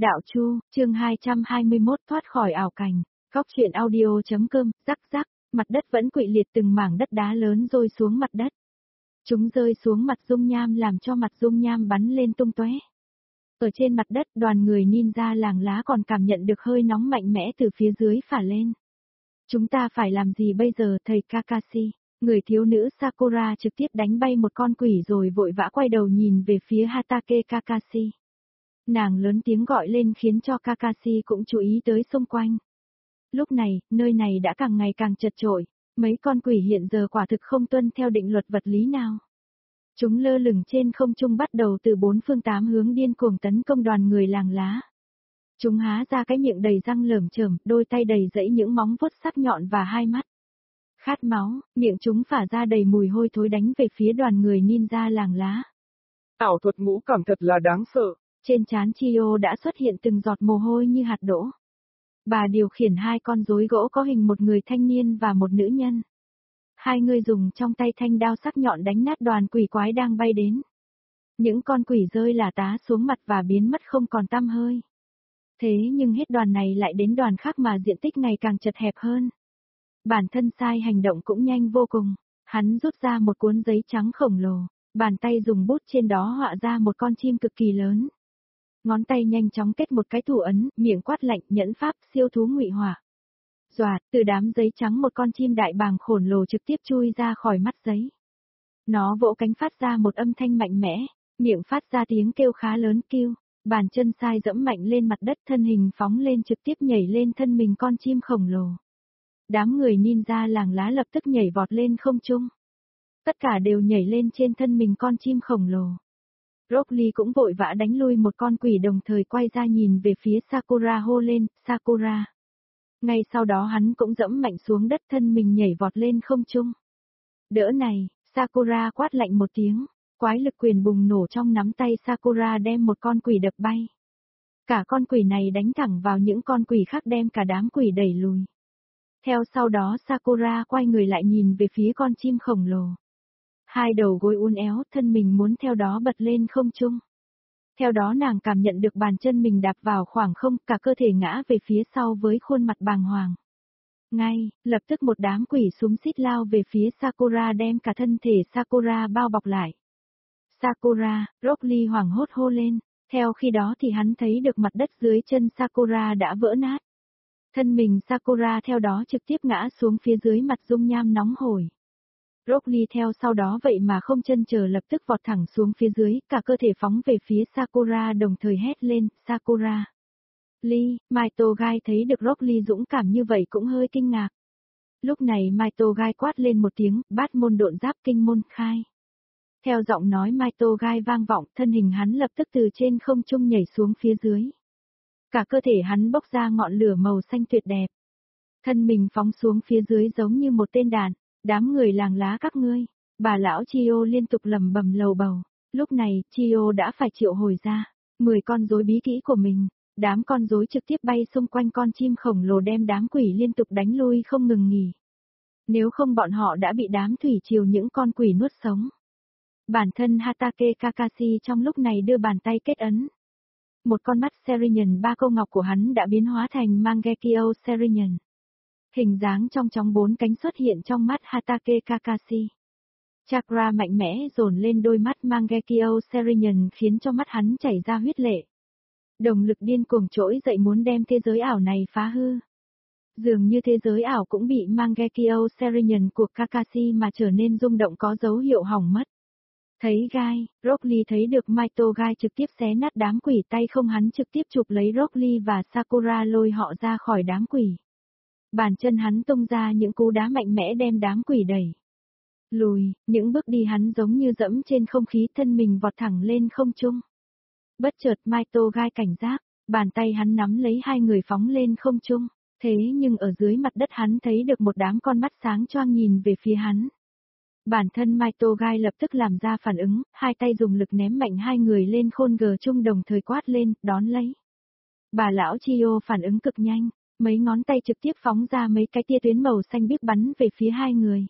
Đạo Chu, chương 221 thoát khỏi ảo cảnh. Góc truyện audio.com, rắc rắc, mặt đất vẫn quỵ liệt từng mảng đất đá lớn rơi xuống mặt đất. Chúng rơi xuống mặt dung nham làm cho mặt dung nham bắn lên tung tóe. Ở trên mặt đất, đoàn người ninja làng lá còn cảm nhận được hơi nóng mạnh mẽ từ phía dưới phả lên. Chúng ta phải làm gì bây giờ, thầy Kakashi? Người thiếu nữ Sakura trực tiếp đánh bay một con quỷ rồi vội vã quay đầu nhìn về phía Hatake Kakashi. Nàng lớn tiếng gọi lên khiến cho Kakashi cũng chú ý tới xung quanh. Lúc này, nơi này đã càng ngày càng chật chội, mấy con quỷ hiện giờ quả thực không tuân theo định luật vật lý nào. Chúng lơ lửng trên không trung bắt đầu từ bốn phương tám hướng điên cuồng tấn công đoàn người làng lá. Chúng há ra cái miệng đầy răng lởm chởm, đôi tay đầy rẫy những móng vuốt sắc nhọn và hai mắt. Khát máu, miệng chúng phả ra đầy mùi hôi thối đánh về phía đoàn người ninja làng lá. Ảo thuật ngũ cảm thật là đáng sợ. Trên trán Chio đã xuất hiện từng giọt mồ hôi như hạt đỗ. Bà điều khiển hai con rối gỗ có hình một người thanh niên và một nữ nhân. Hai người dùng trong tay thanh đao sắc nhọn đánh nát đoàn quỷ quái đang bay đến. Những con quỷ rơi lả tá xuống mặt và biến mất không còn tăm hơi. Thế nhưng hết đoàn này lại đến đoàn khác mà diện tích ngày càng chật hẹp hơn. Bản thân sai hành động cũng nhanh vô cùng. Hắn rút ra một cuốn giấy trắng khổng lồ, bàn tay dùng bút trên đó họa ra một con chim cực kỳ lớn. Ngón tay nhanh chóng kết một cái thủ ấn, miệng quát lạnh, nhẫn pháp, siêu thú ngụy hỏa. Doạt, từ đám giấy trắng một con chim đại bàng khổng lồ trực tiếp chui ra khỏi mắt giấy. Nó vỗ cánh phát ra một âm thanh mạnh mẽ, miệng phát ra tiếng kêu khá lớn kêu, bàn chân sai dẫm mạnh lên mặt đất, thân hình phóng lên trực tiếp nhảy lên thân mình con chim khổng lồ. Đám người ninja làng lá lập tức nhảy vọt lên không trung. Tất cả đều nhảy lên trên thân mình con chim khổng lồ. Rock Lee cũng vội vã đánh lui một con quỷ đồng thời quay ra nhìn về phía Sakura hô lên, Sakura. Ngay sau đó hắn cũng dẫm mạnh xuống đất, thân mình nhảy vọt lên không trung. Đỡ này, Sakura quát lạnh một tiếng, quái lực quyền bùng nổ trong nắm tay Sakura đem một con quỷ đập bay. Cả con quỷ này đánh thẳng vào những con quỷ khác đem cả đám quỷ đẩy lùi. Theo sau đó Sakura quay người lại nhìn về phía con chim khổng lồ. Hai đầu gối uốn éo, thân mình muốn theo đó bật lên không trung. Theo đó nàng cảm nhận được bàn chân mình đạp vào khoảng không, cả cơ thể ngã về phía sau với khuôn mặt bàng hoàng. Ngay, lập tức một đám quỷ xúm xít lao về phía Sakura đem cả thân thể Sakura bao bọc lại. Sakura, Rock Lee hoảng hốt hô lên, theo khi đó thì hắn thấy được mặt đất dưới chân Sakura đã vỡ nát. Thân mình Sakura theo đó trực tiếp ngã xuống phía dưới mặt dung nham nóng hổi. Rock Lee theo sau đó vậy mà không chân chờ lập tức vọt thẳng xuống phía dưới, cả cơ thể phóng về phía Sakura đồng thời hét lên, Sakura. Lee, Maito Gai thấy được Rock Lee dũng cảm như vậy cũng hơi kinh ngạc. Lúc này Maito Gai quát lên một tiếng, bát môn độn giáp kinh môn khai. Theo giọng nói Maito Gai vang vọng, thân hình hắn lập tức từ trên không trung nhảy xuống phía dưới. Cả cơ thể hắn bốc ra ngọn lửa màu xanh tuyệt đẹp. Thân mình phóng xuống phía dưới giống như một tên đạn. Đám người làng lá các ngươi, bà lão Chio liên tục lầm bầm lầu bầu. Lúc này, Chio đã phải triệu hồi ra 10 con rối bí kỹ của mình. Đám con rối trực tiếp bay xung quanh con chim khổng lồ đem đám quỷ liên tục đánh lui không ngừng nghỉ. Nếu không bọn họ đã bị đám thủy triều những con quỷ nuốt sống. Bản thân Hatake Kakashi trong lúc này đưa bàn tay kết ấn. Một con mắt Serian ba câu ngọc của hắn đã biến hóa thành Mangekyo Serian. Hình dáng trong chóng bốn cánh xuất hiện trong mắt Hatake Kakashi. Chakra mạnh mẽ dồn lên đôi mắt Mangekyo Serian khiến cho mắt hắn chảy ra huyết lệ. Động lực điên cuồng trỗi dậy muốn đem thế giới ảo này phá hư. Dường như thế giới ảo cũng bị Mangekyo Serian của Kakashi mà trở nên rung động có dấu hiệu hỏng mất. Thấy Gai, Rock Lee thấy được Maito Gai trực tiếp xé nát đám quỷ tay không hắn trực tiếp chụp lấy Rock Lee và Sakura lôi họ ra khỏi đám quỷ. Bàn chân hắn tung ra những cú đá mạnh mẽ đem đám quỷ đẩy lùi, những bước đi hắn giống như dẫm trên không khí thân mình vọt thẳng lên không trung. Bất chợt Maito Gai cảnh giác, bàn tay hắn nắm lấy hai người phóng lên không trung, thế nhưng ở dưới mặt đất hắn thấy được một đám con mắt sáng choang nhìn về phía hắn. Bản thân Maito Gai lập tức làm ra phản ứng, hai tay dùng lực ném mạnh hai người lên khôn gờ chung đồng thời quát lên, đón lấy. Bà lão Chio phản ứng cực nhanh. Mấy ngón tay trực tiếp phóng ra mấy cái tia tuyến màu xanh biếc bắn về phía hai người.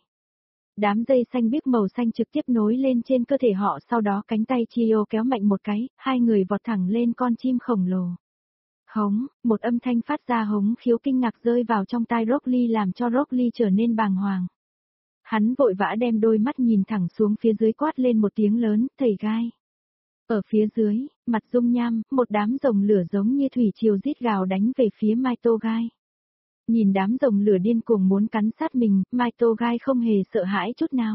Đám dây xanh biếc màu xanh trực tiếp nối lên trên cơ thể họ sau đó cánh tay Chio kéo mạnh một cái, hai người vọt thẳng lên con chim khổng lồ. Hống, một âm thanh phát ra hống khiếu kinh ngạc rơi vào trong tai Rock Lee làm cho Rock Lee trở nên bàng hoàng. Hắn vội vã đem đôi mắt nhìn thẳng xuống phía dưới quát lên một tiếng lớn, thầy gai. Ở phía dưới, mặt dung nham, một đám rồng lửa giống như thủy triều rít gào đánh về phía Mai Tô Gai. Nhìn đám rồng lửa điên cuồng muốn cắn sát mình, Mai Tô Gai không hề sợ hãi chút nào.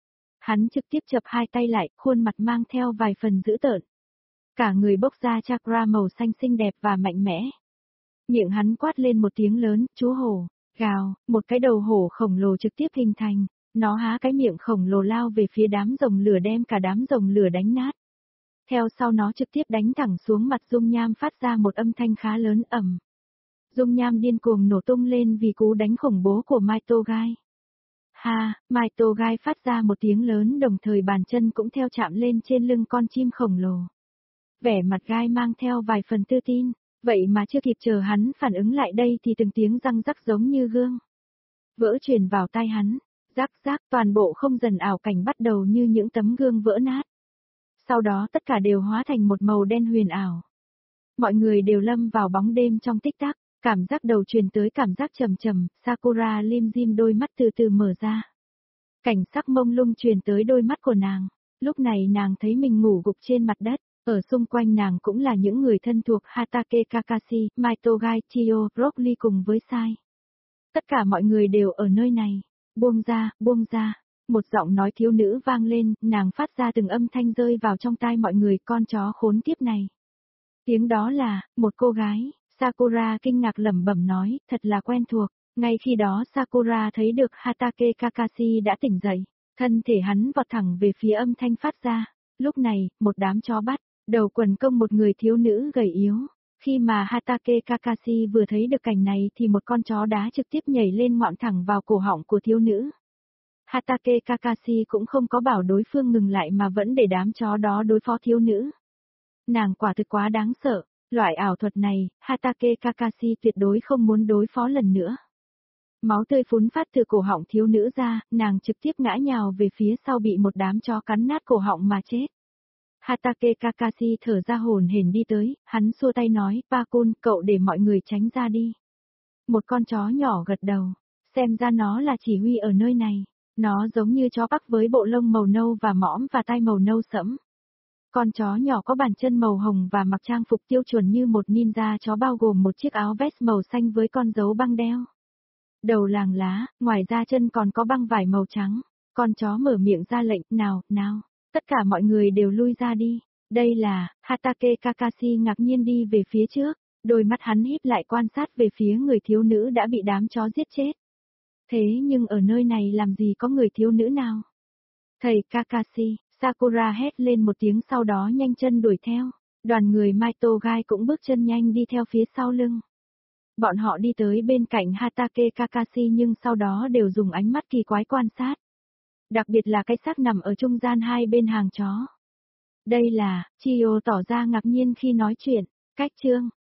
Hắn trực tiếp chập hai tay lại, khuôn mặt mang theo vài phần dữ tợn. Cả người bốc ra chakra màu xanh xinh đẹp và mạnh mẽ. Miệng hắn quát lên một tiếng lớn, chú hổ, gào, một cái đầu hổ khổng lồ trực tiếp hình thành. Nó há cái miệng khổng lồ lao về phía đám rồng lửa đem cả đám rồng lửa đánh nát. Theo sau nó trực tiếp đánh thẳng xuống mặt dung nham phát ra một âm thanh khá lớn ầm. Dung nham điên cuồng nổ tung lên vì cú đánh khủng bố của Mai Tô Gai. Ha, Mai Tô Gai phát ra một tiếng lớn đồng thời bàn chân cũng theo chạm lên trên lưng con chim khổng lồ. Vẻ mặt gai mang theo vài phần tự tin, vậy mà chưa kịp chờ hắn phản ứng lại đây thì từng tiếng răng rắc giống như gương. Vỡ truyền vào tai hắn, rắc rắc toàn bộ không dần ảo cảnh bắt đầu như những tấm gương vỡ nát. Sau đó tất cả đều hóa thành một màu đen huyền ảo. Mọi người đều lâm vào bóng đêm trong tích tắc, cảm giác đầu truyền tới cảm giác trầm trầm, Sakura lim dim đôi mắt từ từ mở ra. Cảnh sắc mông lung truyền tới đôi mắt của nàng, lúc này nàng thấy mình ngủ gục trên mặt đất, ở xung quanh nàng cũng là những người thân thuộc Hatake Kakashi, Mai Tô Gai, Chiyo, Rock Lee cùng với Sai. Tất cả mọi người đều ở nơi này, buông ra. Một giọng nói thiếu nữ vang lên, nàng phát ra từng âm thanh rơi vào trong tai mọi người, con chó khốn kiếp này. Tiếng đó là, một cô gái, Sakura kinh ngạc lẩm bẩm nói, thật là quen thuộc. Ngay khi đó Sakura thấy được Hatake Kakashi đã tỉnh dậy, thân thể hắn vọt thẳng về phía âm thanh phát ra. Lúc này, một đám chó bắt, đầu quần công một người thiếu nữ gầy yếu. Khi mà Hatake Kakashi vừa thấy được cảnh này thì một con chó đá trực tiếp nhảy lên ngoạm thẳng vào cổ họng của thiếu nữ. Hatake Kakashi cũng không có bảo đối phương ngừng lại mà vẫn để đám chó đó đối phó thiếu nữ. Nàng quả thực quá đáng sợ, loại ảo thuật này, Hatake Kakashi tuyệt đối không muốn đối phó lần nữa. Máu tươi phún phát từ cổ họng thiếu nữ ra, nàng trực tiếp ngã nhào về phía sau bị một đám chó cắn nát cổ họng mà chết. Hatake Kakashi thở ra hổn hển đi tới, hắn xua tay nói, Pakun, cậu để mọi người tránh ra đi. Một con chó nhỏ gật đầu, xem ra nó là chỉ huy ở nơi này. Nó giống như chó Bắc với bộ lông màu nâu và mõm và tai màu nâu sẫm. Con chó nhỏ có bàn chân màu hồng và mặc trang phục tiêu chuẩn như một ninja chó bao gồm một chiếc áo vest màu xanh với con dấu băng đeo. Đầu làng lá, ngoài ra chân còn có băng vải màu trắng. Con chó mở miệng ra lệnh, nào, tất cả mọi người đều lui ra đi. Đây là, Hatake Kakashi ngạc nhiên đi về phía trước, đôi mắt hắn híp lại quan sát về phía người thiếu nữ đã bị đám chó giết chết. Thế nhưng ở nơi này làm gì có người thiếu nữ nào? Thầy Kakashi, Sakura hét lên một tiếng sau đó nhanh chân đuổi theo. Đoàn người Mai Tô Gai cũng bước chân nhanh đi theo phía sau lưng. Bọn họ đi tới bên cạnh Hatake Kakashi nhưng sau đó đều dùng ánh mắt kỳ quái quan sát. Đặc biệt là cái xác nằm ở trung gian hai bên hàng chó. Đây là, Chiyo tỏ ra ngạc nhiên khi nói chuyện. Cách chương,